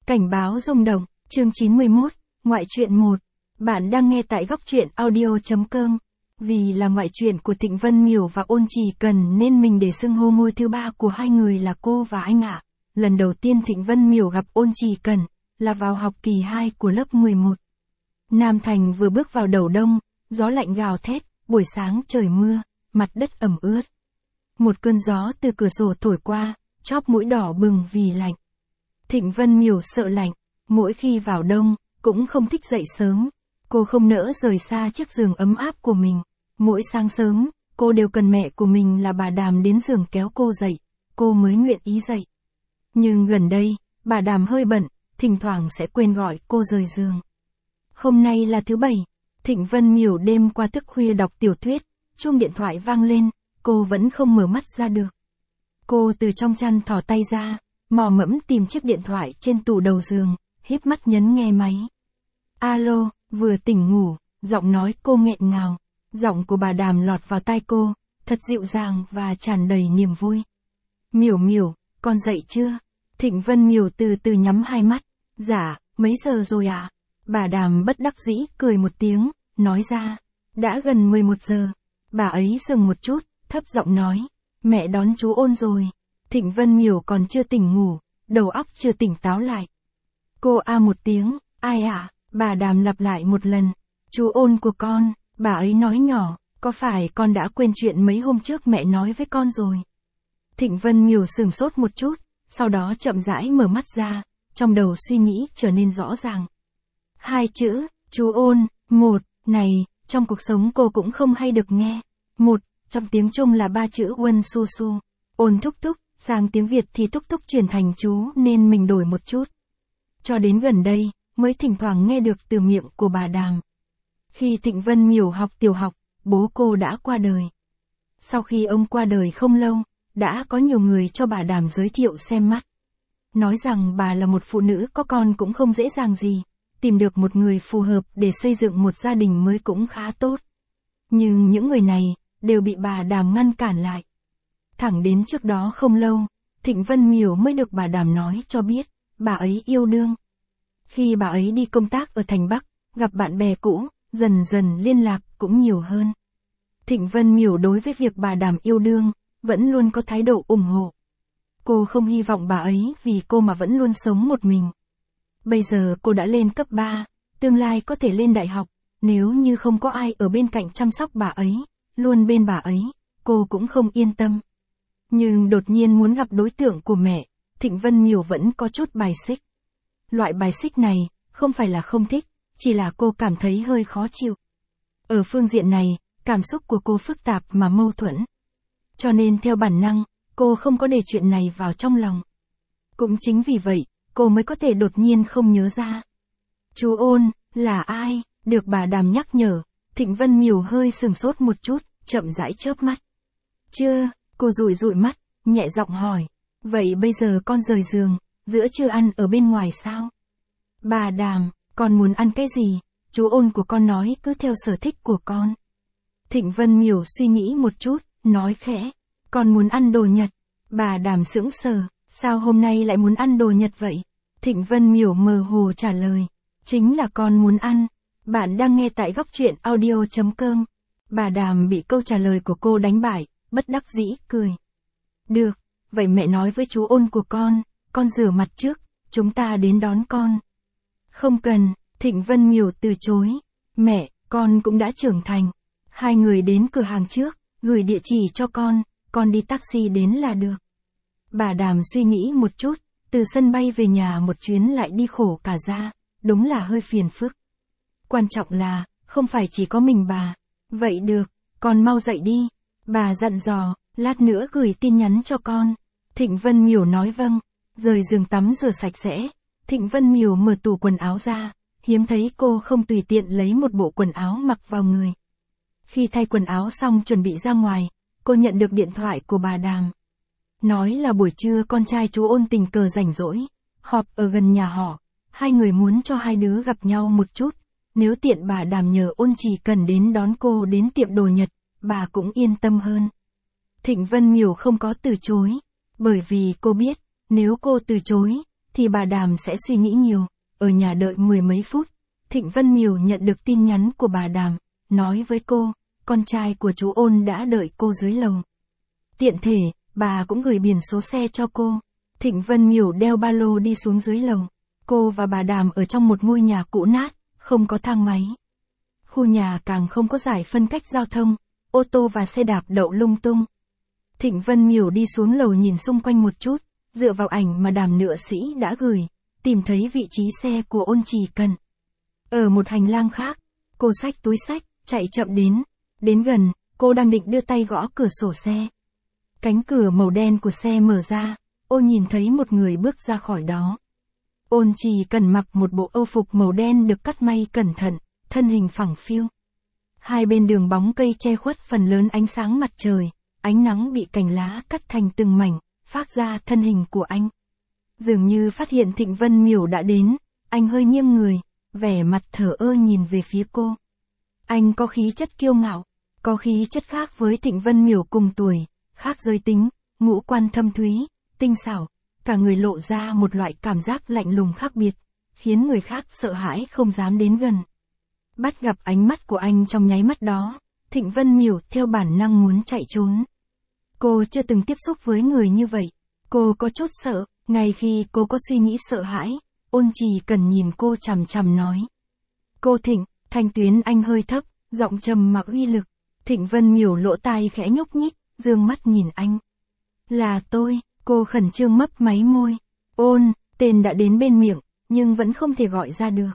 Cảnh báo rung động, chương 91, ngoại truyện 1. Bạn đang nghe tại góc truyện audio.com. Vì là ngoại truyện của Thịnh Vân Miểu và Ôn Chỉ Cần nên mình để xưng hô ngôi thứ ba của hai người là cô và anh ạ. Lần đầu tiên Thịnh Vân Miểu gặp Ôn Chỉ Cần là vào học kỳ 2 của lớp 11. Nam Thành vừa bước vào đầu đông, gió lạnh gào thét, buổi sáng trời mưa, mặt đất ẩm ướt. Một cơn gió từ cửa sổ thổi qua, chóp mũi đỏ bừng vì lạnh. Thịnh Vân Miểu sợ lạnh, mỗi khi vào đông, cũng không thích dậy sớm. Cô không nỡ rời xa chiếc giường ấm áp của mình. Mỗi sáng sớm, cô đều cần mẹ của mình là bà Đàm đến giường kéo cô dậy, cô mới nguyện ý dậy. Nhưng gần đây, bà Đàm hơi bận, thỉnh thoảng sẽ quên gọi cô rời giường. Hôm nay là thứ Bảy, Thịnh Vân Miểu đêm qua thức khuya đọc tiểu thuyết, chuông điện thoại vang lên, cô vẫn không mở mắt ra được. Cô từ trong chăn thò tay ra, mò mẫm tìm chiếc điện thoại trên tủ đầu giường, híp mắt nhấn nghe máy. Alo, vừa tỉnh ngủ, giọng nói cô nghẹn ngào, giọng của bà Đàm lọt vào tai cô, thật dịu dàng và tràn đầy niềm vui. Miểu Miểu, con dậy chưa? Thịnh Vân Miểu từ từ nhắm hai mắt. Dạ, mấy giờ rồi ạ? Bà Đàm bất đắc dĩ cười một tiếng, nói ra, đã gần 11 giờ. Bà ấy dừng một chút, thấp giọng nói, mẹ đón chú Ôn rồi. Thịnh Vân Miểu còn chưa tỉnh ngủ, đầu óc chưa tỉnh táo lại. Cô a một tiếng, ai ạ? Bà Đàm lặp lại một lần, chú Ôn của con. Bà ấy nói nhỏ, có phải con đã quên chuyện mấy hôm trước mẹ nói với con rồi? Thịnh Vân Miểu sửng sốt một chút, sau đó chậm rãi mở mắt ra, trong đầu suy nghĩ trở nên rõ ràng. Hai chữ, chú Ôn, một, này, trong cuộc sống cô cũng không hay được nghe. Một, trong tiếng Trung là ba chữ Uân Su Su. Ôn thúc thúc, sang tiếng Việt thì thúc thúc chuyển thành chú nên mình đổi một chút. Cho đến gần đây, mới thỉnh thoảng nghe được từ miệng của bà Đàm. Khi Thịnh Vân Miểu học tiểu học, bố cô đã qua đời. Sau khi ông qua đời không lâu, đã có nhiều người cho bà Đàm giới thiệu xem mắt. Nói rằng bà là một phụ nữ có con cũng không dễ dàng gì, tìm được một người phù hợp để xây dựng một gia đình mới cũng khá tốt. Nhưng những người này, đều bị bà Đàm ngăn cản lại. Thẳng đến trước đó không lâu, Thịnh Vân Miểu mới được bà Đàm nói cho biết, bà ấy yêu đương. Khi bà ấy đi công tác ở thành Bắc, gặp bạn bè cũ, dần dần liên lạc cũng nhiều hơn. Thịnh Vân Miểu đối với việc bà Đàm yêu đương, vẫn luôn có thái độ ủng hộ. Cô không hy vọng bà ấy vì cô mà vẫn luôn sống một mình. Bây giờ cô đã lên cấp 3, tương lai có thể lên đại học, nếu như không có ai ở bên cạnh chăm sóc bà ấy, luôn bên bà ấy, cô cũng không yên tâm. Nhưng đột nhiên muốn gặp đối tượng của mẹ, Thịnh Vân Miểu vẫn có chút bài xích. Loại bài xích này, không phải là không thích, chỉ là cô cảm thấy hơi khó chịu. Ở phương diện này, cảm xúc của cô phức tạp mà mâu thuẫn. Cho nên theo bản năng, cô không có để chuyện này vào trong lòng. Cũng chính vì vậy, cô mới có thể đột nhiên không nhớ ra. Chú Ôn, là ai? Được bà Đàm nhắc nhở, Thịnh Vân Miểu hơi sửng sốt một chút, chậm rãi chớp mắt. Chưa, cô dụi dụi mắt, nhẹ giọng hỏi. Vậy bây giờ con rời giường, giữa trưa ăn ở bên ngoài sao? Bà Đàm, con muốn ăn cái gì? Chú Ôn của con nói cứ theo sở thích của con. Thịnh Vân Miểu suy nghĩ một chút, nói khẽ. Con muốn ăn đồ Nhật. Bà Đàm sững sờ, sao hôm nay lại muốn ăn đồ Nhật vậy? Thịnh Vân Miểu mơ hồ trả lời. Chính là con muốn ăn. Bạn đang nghe tại góc truyện audio.com. Bà Đàm bị câu trả lời của cô đánh bại, bất đắc dĩ cười. Được, vậy mẹ nói với chú Ôn của con rửa mặt trước, chúng ta đến đón con. Không cần, Thịnh Vân Miểu từ chối. Mẹ, con cũng đã trưởng thành. Hai người đến cửa hàng trước, gửi địa chỉ cho con đi taxi đến là được. Bà Đàm suy nghĩ một chút, từ sân bay về nhà một chuyến lại đi khổ cả ra, đúng là hơi phiền phức. Quan trọng là, không phải chỉ có mình bà. Vậy được, con mau dậy đi. Bà dặn dò, lát nữa gửi tin nhắn cho con. Thịnh Vân Miểu nói vâng, rời giường tắm rửa sạch sẽ. Thịnh Vân Miểu mở tủ quần áo ra, hiếm thấy cô không tùy tiện lấy một bộ quần áo mặc vào người. Khi thay quần áo xong chuẩn bị ra ngoài, cô nhận được điện thoại của bà Đàm. Nói là buổi trưa con trai chú Ôn tình cờ rảnh rỗi, họp ở gần nhà họ, hai người muốn cho hai đứa gặp nhau một chút, nếu tiện bà Đàm nhờ Ôn Chỉ Cần đến đón cô đến tiệm đồ Nhật, bà cũng yên tâm hơn. Thịnh Vân Miểu không có từ chối, bởi vì cô biết, nếu cô từ chối, thì bà Đàm sẽ suy nghĩ nhiều. Ở nhà đợi mười mấy phút, Thịnh Vân Miểu nhận được tin nhắn của bà Đàm, nói với cô, con trai của chú Ôn đã đợi cô dưới lầu. Tiện thể, bà cũng gửi biển số xe cho cô. Thịnh Vân Miểu đeo ba lô đi xuống dưới lầu. Cô và bà Đàm ở trong một ngôi nhà cũ nát, không có thang máy. Khu nhà càng không có giải phân cách giao thông, ô tô và xe đạp đậu lung tung. Thịnh Vân Miểu đi xuống lầu nhìn xung quanh một chút, dựa vào ảnh mà Đàm nữ sĩ đã gửi, tìm thấy vị trí xe của Ôn Chỉ Cần. Ở một hành lang khác, cô xách túi xách, chạy chậm đến. Đến gần, cô đang định đưa tay gõ cửa sổ xe. Cánh cửa màu đen của xe mở ra, cô nhìn thấy một người bước ra khỏi đó. Ôn Chỉ Cần mặc một bộ âu phục màu đen được cắt may cẩn thận, thân hình phẳng phiu. Hai bên đường bóng cây che khuất phần lớn ánh sáng mặt trời, ánh nắng bị cành lá cắt thành từng mảnh, phác ra thân hình của anh. Dường như phát hiện Thịnh Vân Miểu đã đến, anh hơi nghiêng người, vẻ mặt thờ ơ nhìn về phía cô. Anh có khí chất kiêu ngạo, có khí chất khác với Thịnh Vân Miểu cùng tuổi, khác giới tính, ngũ quan thâm thúy, tinh xảo, cả người lộ ra một loại cảm giác lạnh lùng khác biệt, khiến người khác sợ hãi không dám đến gần. Bắt gặp ánh mắt của anh trong nháy mắt đó, Thịnh Vân Miểu theo bản năng muốn chạy trốn. Cô chưa từng tiếp xúc với người như vậy, cô có chút sợ, ngay khi cô có suy nghĩ sợ hãi, Ôn Chỉ Cần nhìn cô chằm chằm nói. Cô Thịnh, thanh tuyến anh hơi thấp, giọng trầm mà uy lực. Thịnh Vân Miểu lỗ tai khẽ nhúc nhích, dương mắt nhìn anh. Là tôi, cô khẩn trương mấp máy môi. Ôn, tên đã đến bên miệng, nhưng vẫn không thể gọi ra được.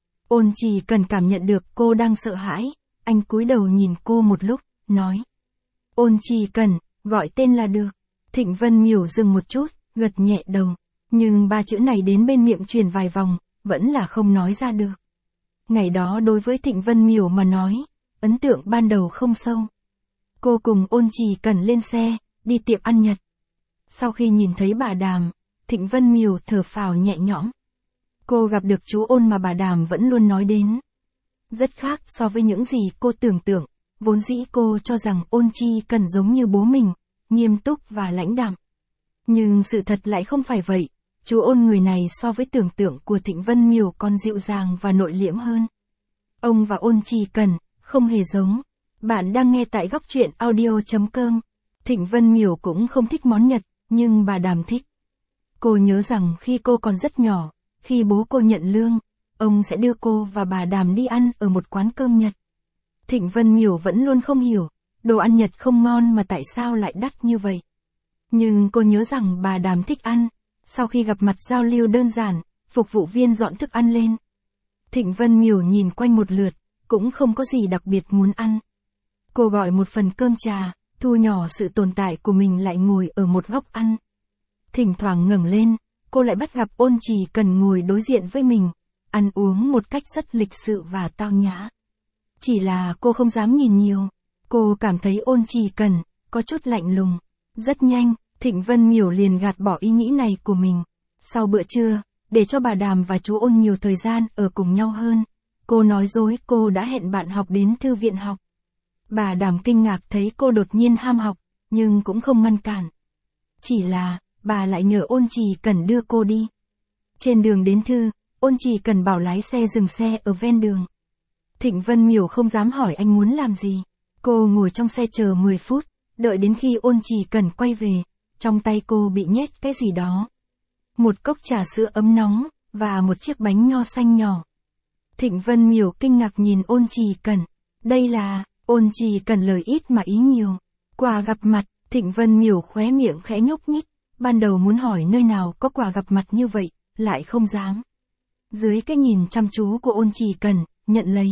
Ôn Chỉ Cần cảm nhận được cô đang sợ hãi, anh cúi đầu nhìn cô một lúc, nói. Ôn Chỉ Cần, gọi tên là được. Thịnh Vân Miểu dừng một chút, gật nhẹ đầu, nhưng ba chữ này đến bên miệng truyền vài vòng, vẫn là không nói ra được. Ngày đó đối với Thịnh Vân Miểu mà nói, ấn tượng ban đầu không sâu. Cô cùng Ôn Chỉ Cần lên xe, đi tiệm ăn Nhật. Sau khi nhìn thấy bà Đàm, Thịnh Vân Miểu thở phào nhẹ nhõm. Cô gặp được chú Ôn mà bà Đàm vẫn luôn nói đến. Rất khác so với những gì cô tưởng tượng, vốn dĩ cô cho rằng Ôn Chỉ Cần giống như bố mình, nghiêm túc và lãnh đạm. Nhưng sự thật lại không phải vậy, chú Ôn người này so với tưởng tượng của Thịnh Vân Miểu còn dịu dàng và nội liễm hơn. Ông và Ôn Chỉ Cần, không hề giống. Bạn đang nghe tại góc truyện audio.com. Thịnh Vân Miểu cũng không thích món Nhật, nhưng bà Đàm thích. Cô nhớ rằng khi cô còn rất nhỏ, khi bố cô nhận lương, ông sẽ đưa cô và bà Đàm đi ăn ở một quán cơm Nhật. Thịnh Vân Miểu vẫn luôn không hiểu, đồ ăn Nhật không ngon mà tại sao lại đắt như vậy. Nhưng cô nhớ rằng bà Đàm thích ăn, sau khi gặp mặt giao lưu đơn giản, phục vụ viên dọn thức ăn lên. Thịnh Vân Miểu nhìn quanh một lượt, cũng không có gì đặc biệt muốn ăn. Cô gọi một phần cơm trà, thu nhỏ sự tồn tại của mình lại ngồi ở một góc ăn. Thỉnh thoảng ngẩng lên, cô lại bắt gặp Ôn Chỉ Cần ngồi đối diện với mình, ăn uống một cách rất lịch sự và tao nhã. Chỉ là cô không dám nhìn nhiều, cô cảm thấy Ôn Chỉ Cần có chút lạnh lùng. Rất nhanh, Thịnh Vân Miểu liền gạt bỏ ý nghĩ này của mình. Sau bữa trưa, để cho bà Đàm và chú Ôn nhiều thời gian ở cùng nhau hơn, cô nói dối cô đã hẹn bạn học đến thư viện học. Bà Đàm kinh ngạc thấy cô đột nhiên ham học, nhưng cũng không ngăn cản. Chỉ là, bà lại nhờ Ôn Chỉ Cần đưa cô đi. Trên đường đến thư, Ôn Chỉ Cần bảo lái xe dừng xe ở ven đường. Thịnh Vân Miểu không dám hỏi anh muốn làm gì. Cô ngồi trong xe chờ 10 phút, đợi đến khi Ôn Chỉ Cần quay về, trong tay cô bị nhét cái gì đó. Một cốc trà sữa ấm nóng, và một chiếc bánh nho xanh nhỏ. Thịnh Vân Miểu kinh ngạc nhìn Ôn Chỉ Cần. Đây là, Ôn Chỉ Cần lời ít mà ý nhiều. Quà gặp mặt, Thịnh Vân Miểu khóe miệng khẽ nhúc nhích, ban đầu muốn hỏi nơi nào có quà gặp mặt như vậy, lại không dám. Dưới cái nhìn chăm chú của Ôn Chỉ Cần, nhận lấy.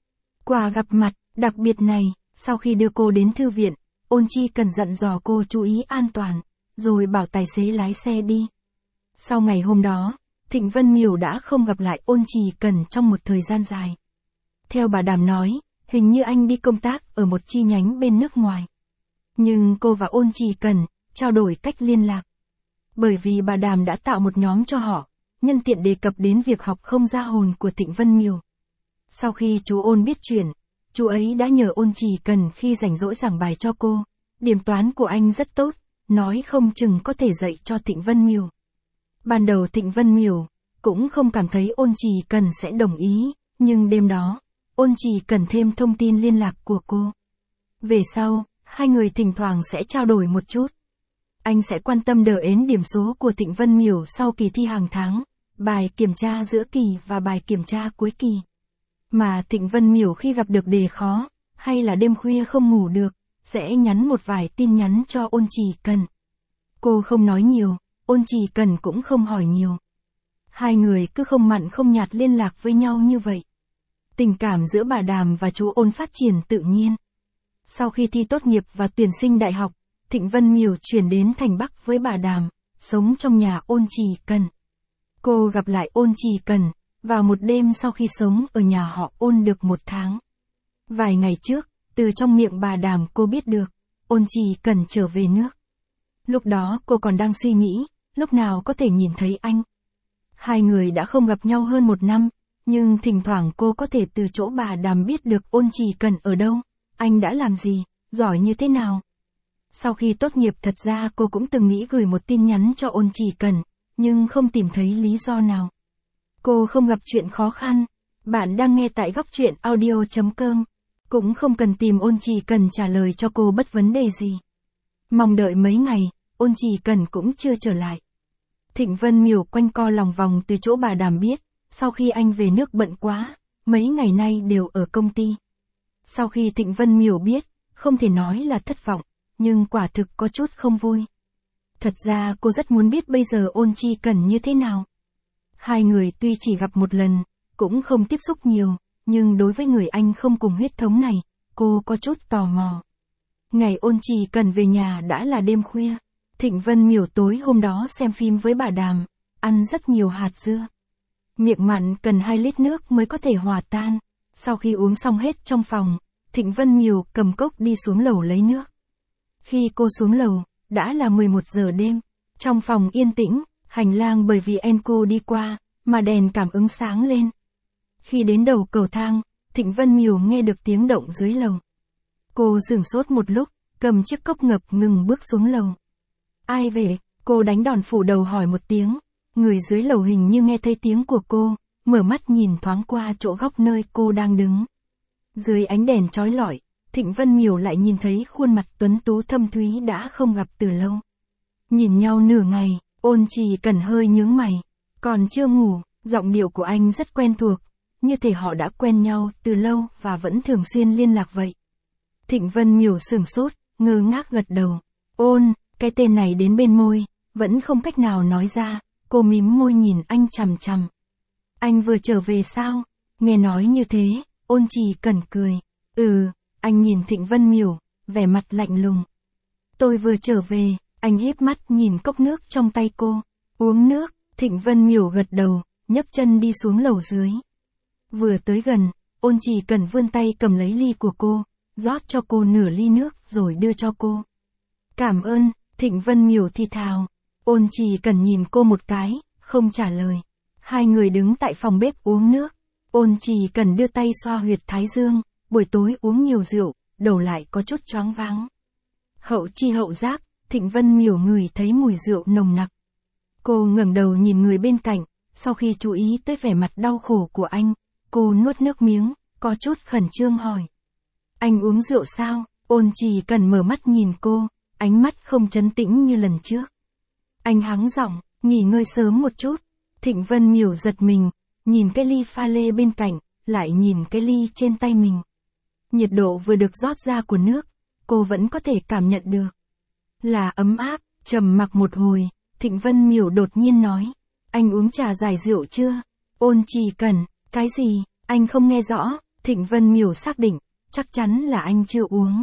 Quà gặp mặt, đặc biệt này, sau khi đưa cô đến thư viện, Ôn Chỉ Cần dặn dò cô chú ý an toàn, rồi bảo tài xế lái xe đi. Sau ngày hôm đó, Thịnh Vân Miểu đã không gặp lại Ôn Chỉ Cần trong một thời gian dài. Theo bà Đàm nói, hình như anh đi công tác ở một chi nhánh bên nước ngoài. Nhưng cô và Ôn Chỉ Cần trao đổi cách liên lạc. Bởi vì bà Đàm đã tạo một nhóm cho họ, nhân tiện đề cập đến việc học không ra hồn của Thịnh Vân Miểu. Sau khi chú Ôn biết chuyện, chú ấy đã nhờ Ôn Chỉ Cần khi rảnh rỗi giảng bài cho cô. Điểm toán của anh rất tốt, nói không chừng có thể dạy cho Thịnh Vân Miểu. Ban đầu Thịnh Vân Miểu cũng không cảm thấy Ôn Chỉ Cần sẽ đồng ý, nhưng đêm đó, Ôn Chỉ Cần thêm thông tin liên lạc của cô. Về sau, hai người thỉnh thoảng sẽ trao đổi một chút. Anh sẽ quan tâm đờ ến điểm số của Thịnh Vân Miểu sau kỳ thi hàng tháng, bài kiểm tra giữa kỳ và bài kiểm tra cuối kỳ. Mà Thịnh Vân Miểu khi gặp được đề khó, hay là đêm khuya không ngủ được, sẽ nhắn một vài tin nhắn cho Ôn Chỉ Cần. Cô không nói nhiều, Ôn Chỉ Cần cũng không hỏi nhiều. Hai người cứ không mặn không nhạt liên lạc với nhau như vậy. Tình cảm giữa bà Đàm và chú Ôn phát triển tự nhiên. Sau khi thi tốt nghiệp và tuyển sinh đại học, Thịnh Vân Miểu chuyển đến thành Bắc với bà Đàm, sống trong nhà Ôn Chỉ Cần. Cô gặp lại Ôn Chỉ Cần vào một đêm sau khi sống ở nhà họ Ôn được 1 tháng. Vài ngày trước, từ trong miệng bà Đàm cô biết được, Ôn Chỉ Cần trở về nước. Lúc đó cô còn đang suy nghĩ, lúc nào có thể nhìn thấy anh. Hai người đã không gặp nhau hơn 1 năm, nhưng thỉnh thoảng cô có thể từ chỗ bà Đàm biết được Ôn Chỉ Cần ở đâu, anh đã làm gì, giỏi như thế nào. Sau khi tốt nghiệp thật ra cô cũng từng nghĩ gửi một tin nhắn cho Ôn Chỉ Cần, nhưng không tìm thấy lý do nào. Cô không gặp chuyện khó khăn. Bạn đang nghe tại Góc Truyện Audio.com. Cũng không cần tìm Ôn Chỉ Cần trả lời cho cô bất vấn đề gì. Mong đợi mấy ngày, Ôn Chỉ Cần cũng chưa trở lại. Thịnh Vân Miểu quanh co lòng vòng từ chỗ bà Đàm biết, sau khi anh về nước bận quá, mấy ngày nay đều ở công ty. Sau khi Thịnh Vân Miểu biết, không thể nói là thất vọng, nhưng quả thực có chút không vui. Thật ra cô rất muốn biết bây giờ Ôn Chỉ Cần như thế nào. Hai người tuy chỉ gặp một lần, cũng không tiếp xúc nhiều, nhưng đối với người anh không cùng huyết thống này, cô có chút tò mò. Ngày Ôn Chỉ Cần về nhà đã là đêm khuya. Thịnh Vân Miểu tối hôm đó xem phim với bà Đàm, ăn rất nhiều hạt dưa. Miệng mặn cần 2 lít nước mới có thể hòa tan. Sau khi uống xong hết trong phòng, Thịnh Vân Miểu cầm cốc đi xuống lầu lấy nước. Khi cô xuống lầu, đã là 11 giờ đêm. Trong phòng yên tĩnh, hành lang bởi vì Enco đi qua, mà đèn cảm ứng sáng lên. Khi đến đầu cầu thang, Thịnh Vân Miểu nghe được tiếng động dưới lầu. Cô sửng sốt một lúc, cầm chiếc cốc ngập ngừng bước xuống lầu. Ai về? Cô đánh đòn phủ đầu hỏi một tiếng. Người dưới lầu hình như nghe thấy tiếng của cô, mở mắt nhìn thoáng qua chỗ góc nơi cô đang đứng. Dưới ánh đèn chói lọi, Thịnh Vân Miểu lại nhìn thấy khuôn mặt tuấn tú thâm thúy đã không gặp từ lâu. Nhìn nhau nửa ngày, Ôn Chỉ Cần hơi nhướng mày. Còn chưa ngủ, giọng điệu của anh rất quen thuộc, như thể họ đã quen nhau từ lâu và vẫn thường xuyên liên lạc vậy. Thịnh Vân Miểu sửng sốt, ngơ ngác gật đầu. Ôn, cái tên này đến bên môi, vẫn không cách nào nói ra, cô mím môi nhìn anh chằm chằm. Anh vừa trở về sao? Nghe nói như thế, Ôn Chỉ Cần cười. Anh nhìn Thịnh Vân Miểu, vẻ mặt lạnh lùng. Tôi vừa trở về, anh híp mắt nhìn cốc nước trong tay cô. Uống nước, Thịnh Vân Miểu gật đầu, nhấc chân đi xuống lầu dưới. Vừa tới gần, Ôn Chỉ Cần vươn tay cầm lấy ly của cô, rót cho cô nửa ly nước rồi đưa cho cô. Cảm ơn, Thịnh Vân Miểu thì thào. Ôn Chỉ Cần nhìn cô một cái, không trả lời. Hai người đứng tại phòng bếp uống nước. Ôn Chỉ Cần đưa tay xoa huyệt thái dương, buổi tối uống nhiều rượu, đầu lại có chút choáng váng. Hậu chi hậu giác, Thịnh Vân Miểu ngửi thấy mùi rượu nồng nặc. Cô ngẩng đầu nhìn người bên cạnh, sau khi chú ý tới vẻ mặt đau khổ của anh, cô nuốt nước miếng, có chút khẩn trương hỏi. Anh uống rượu sao? Ôn Chỉ Cần mở mắt nhìn cô, ánh mắt không trấn tĩnh như lần trước. Anh hắng giọng, nghỉ ngơi sớm một chút. Thịnh Vân Miểu giật mình, nhìn cái ly pha lê bên cạnh, lại nhìn cái ly trên tay mình. Nhiệt độ vừa được rót ra của nước, cô vẫn có thể cảm nhận được. Là ấm áp. Trầm mặc một hồi, Thịnh Vân Miểu đột nhiên nói. Anh uống trà giải rượu chưa? Ôn Chỉ Cần, cái gì? Anh không nghe rõ. Thịnh Vân Miểu xác định, chắc chắn là anh chưa uống.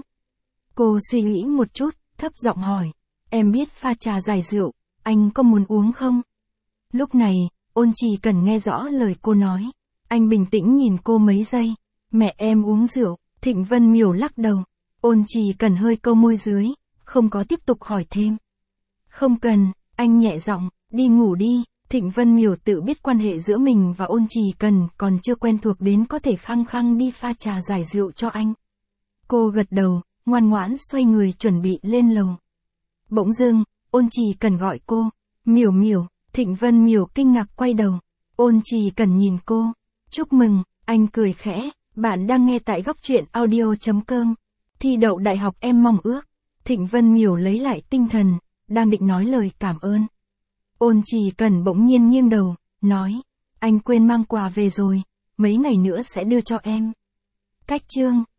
Cô suy nghĩ một chút, thấp giọng hỏi. Em biết pha trà giải rượu, anh có muốn uống không? Lúc này, Ôn Chỉ Cần nghe rõ lời cô nói. Anh bình tĩnh nhìn cô mấy giây. Mẹ em uống rượu. Thịnh Vân Miểu lắc đầu. Ôn Chỉ Cần hơi câu môi dưới, không có tiếp tục hỏi thêm. Không cần, anh nhẹ giọng, đi ngủ đi. Thịnh Vân Miểu tự biết quan hệ giữa mình và Ôn Chỉ Cần còn chưa quen thuộc đến có thể khăng khăng đi pha trà giải rượu cho anh. Cô gật đầu, ngoan ngoãn xoay người chuẩn bị lên lầu. Bỗng dưng, Ôn Chỉ Cần gọi cô. Miểu Miểu. Thịnh Vân Miểu kinh ngạc quay đầu. Ôn Trì Cần nhìn cô. Chúc mừng, anh cười khẽ. Bạn đang nghe tại góc truyện audio.com. Thi đậu đại học em mong ước. Thịnh Vân Miểu lấy lại tinh thần, đang định nói lời cảm ơn. Ôn Trì Cần bỗng nhiên nghiêng đầu, nói. Anh quên mang quà về rồi, mấy ngày nữa sẽ đưa cho em. Cách chương